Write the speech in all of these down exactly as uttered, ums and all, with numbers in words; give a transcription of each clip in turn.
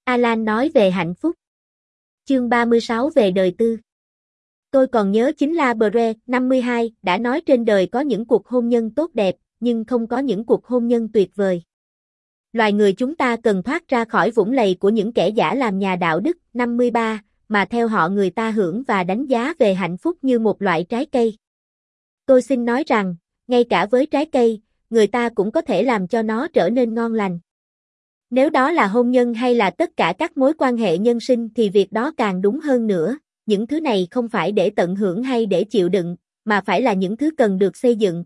Alan nói về hạnh phúc. Chương ba mươi sáu về đời tư. Tôi còn nhớ chính La Bre, năm mươi hai, đã nói trên đời có những cuộc hôn nhân tốt đẹp, nhưng không có những cuộc hôn nhân tuyệt vời. Loài người chúng ta cần thoát ra khỏi vũng lầy của những kẻ giả làm nhà đạo đức, năm mươi ba, mà theo họ người ta hưởng và đánh giá về hạnh phúc như một loại trái cây. Tôi xin nói rằng, ngay cả với trái cây, người ta cũng có thể làm cho nó trở nên ngon lành. Nếu đó là hôn nhân hay là tất cả các mối quan hệ nhân sinh thì việc đó càng đúng hơn nữa, những thứ này không phải để tận hưởng hay để chịu đựng, mà phải là những thứ cần được xây dựng.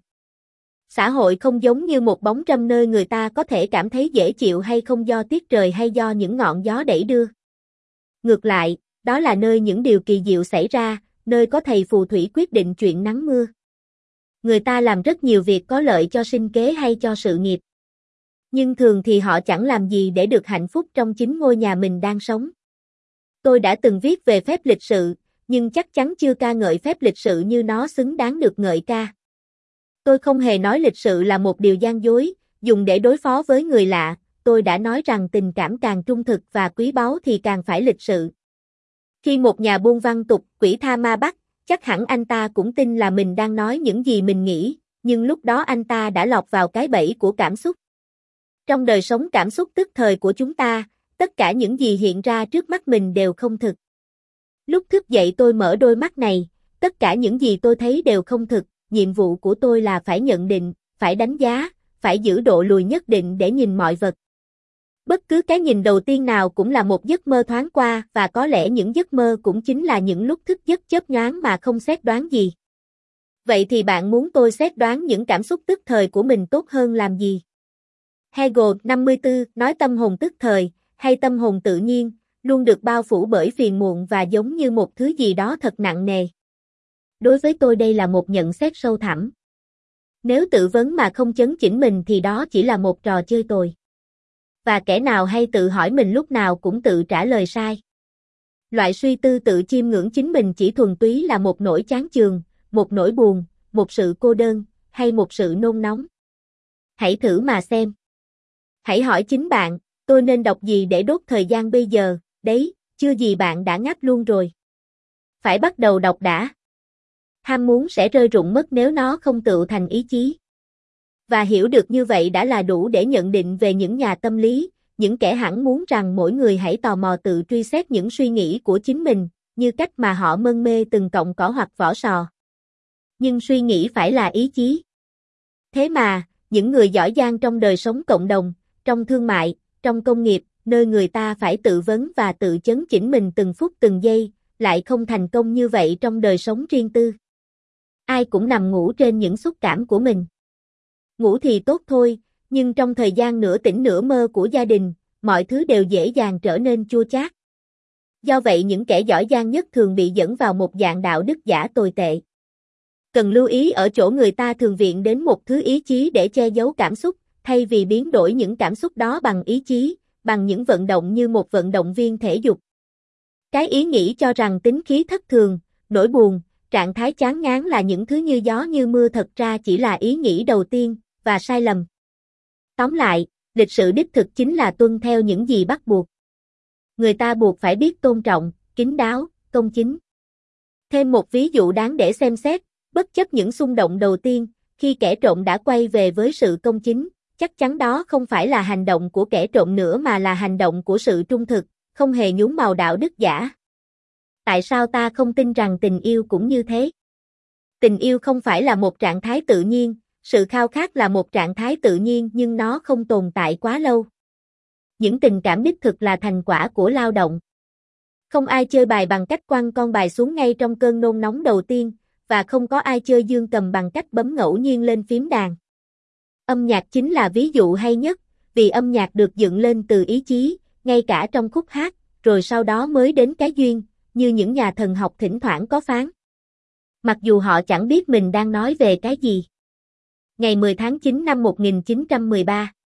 Xã hội không giống như một bóng râm nơi người ta có thể cảm thấy dễ chịu hay không do tiết trời hay do những ngọn gió đẩy đưa. Ngược lại, đó là nơi những điều kỳ diệu xảy ra, nơi có thầy phù thủy quyết định chuyện nắng mưa. Người ta làm rất nhiều việc có lợi cho sinh kế hay cho sự nghiệp. Nhưng thường thì họ chẳng làm gì để được hạnh phúc trong chính ngôi nhà mình đang sống. Tôi đã từng viết về phép lịch sự, nhưng chắc chắn chưa ca ngợi phép lịch sự như nó xứng đáng được ngợi ca. Tôi không hề nói lịch sự là một điều gian dối, dùng để đối phó với người lạ, tôi đã nói rằng tình cảm càng trung thực và quý báu thì càng phải lịch sự. Khi một nhà buôn văn tục, quỷ tha ma bắt, chắc hẳn anh ta cũng tin là mình đang nói những gì mình nghĩ, nhưng lúc đó anh ta đã lọt vào cái bẫy của cảm xúc. Trong đời sống cảm xúc tức thời của chúng ta, tất cả những gì hiện ra trước mắt mình đều không thực. Lúc thức dậy tôi mở đôi mắt này, tất cả những gì tôi thấy đều không thực, nhiệm vụ của tôi là phải nhận định, phải đánh giá, phải giữ độ lùi nhất định để nhìn mọi vật. Bất cứ cái nhìn đầu tiên nào cũng là một giấc mơ thoáng qua và có lẽ những giấc mơ cũng chính là những lúc thức giấc chớp nhoáng mà không xét đoán gì. Vậy thì bạn muốn tôi xét đoán những cảm xúc tức thời của mình tốt hơn làm gì? Hegel, năm mươi tư, nói tâm hồn tức thời, hay tâm hồn tự nhiên, luôn được bao phủ bởi phiền muộn và giống như một thứ gì đó thật nặng nề. Đối với tôi đây là một nhận xét sâu thẳm. Nếu tự vấn mà không chấn chỉnh mình thì đó chỉ là một trò chơi tồi. Và kẻ nào hay tự hỏi mình lúc nào cũng tự trả lời sai. Loại suy tư tự chiêm ngưỡng chính mình chỉ thuần túy là một nỗi chán chường, một nỗi buồn, một sự cô đơn, hay một sự nôn nóng. Hãy thử mà xem. Hãy hỏi chính bạn, tôi nên đọc gì để đốt thời gian bây giờ, đấy, chưa gì bạn đã ngáp luôn rồi. Phải bắt đầu đọc đã. Ham muốn sẽ rơi rụng mất nếu nó không tựu thành ý chí. Và hiểu được như vậy đã là đủ để nhận định về những nhà tâm lý, những kẻ hẳn muốn rằng mỗi người hãy tò mò tự truy xét những suy nghĩ của chính mình, như cách mà họ mân mê từng cọng cỏ hoặc vỏ sò. Nhưng suy nghĩ phải là ý chí. Thế mà, những người giỏi giang trong đời sống cộng đồng, trong thương mại, trong công nghiệp, nơi người ta phải tự vấn và tự chấn chỉnh mình từng phút từng giây, lại không thành công như vậy trong đời sống riêng tư. Ai cũng nằm ngủ trên những xúc cảm của mình. Ngủ thì tốt thôi, nhưng trong thời gian nửa tỉnh nửa mơ của gia đình, mọi thứ đều dễ dàng trở nên chua chát. Do vậy những kẻ giỏi giang nhất thường bị dẫn vào một dạng đạo đức giả tồi tệ. Cần lưu ý ở chỗ người ta thường viện đến một thứ ý chí để che giấu cảm xúc, thay vì biến đổi những cảm xúc đó bằng ý chí, bằng những vận động như một vận động viên thể dục. Cái ý nghĩ cho rằng tính khí thất thường, nỗi buồn, trạng thái chán ngán là những thứ như gió như mưa thật ra chỉ là ý nghĩ đầu tiên, và sai lầm. Tóm lại, lịch sự đích thực chính là tuân theo những gì bắt buộc. Người ta buộc phải biết tôn trọng, kín đáo, công chính. Thêm một ví dụ đáng để xem xét, bất chấp những xung động đầu tiên, khi kẻ trộm đã quay về với sự công chính, chắc chắn đó không phải là hành động của kẻ trộm nữa mà là hành động của sự trung thực, không hề nhuốm màu đạo đức giả. Tại sao ta không tin rằng tình yêu cũng như thế? Tình yêu không phải là một trạng thái tự nhiên, sự khao khát là một trạng thái tự nhiên nhưng nó không tồn tại quá lâu. Những tình cảm đích thực là thành quả của lao động. Không ai chơi bài bằng cách quăng con bài xuống ngay trong cơn nôn nóng đầu tiên, và không có ai chơi dương cầm bằng cách bấm ngẫu nhiên lên phím đàn. Âm nhạc chính là ví dụ hay nhất, vì âm nhạc được dựng lên từ ý chí, ngay cả trong khúc hát, rồi sau đó mới đến cái duyên, như những nhà thần học thỉnh thoảng có phán. Mặc dù họ chẳng biết mình đang nói về cái gì. Ngày mười tháng chín năm một nghìn chín trăm mười ba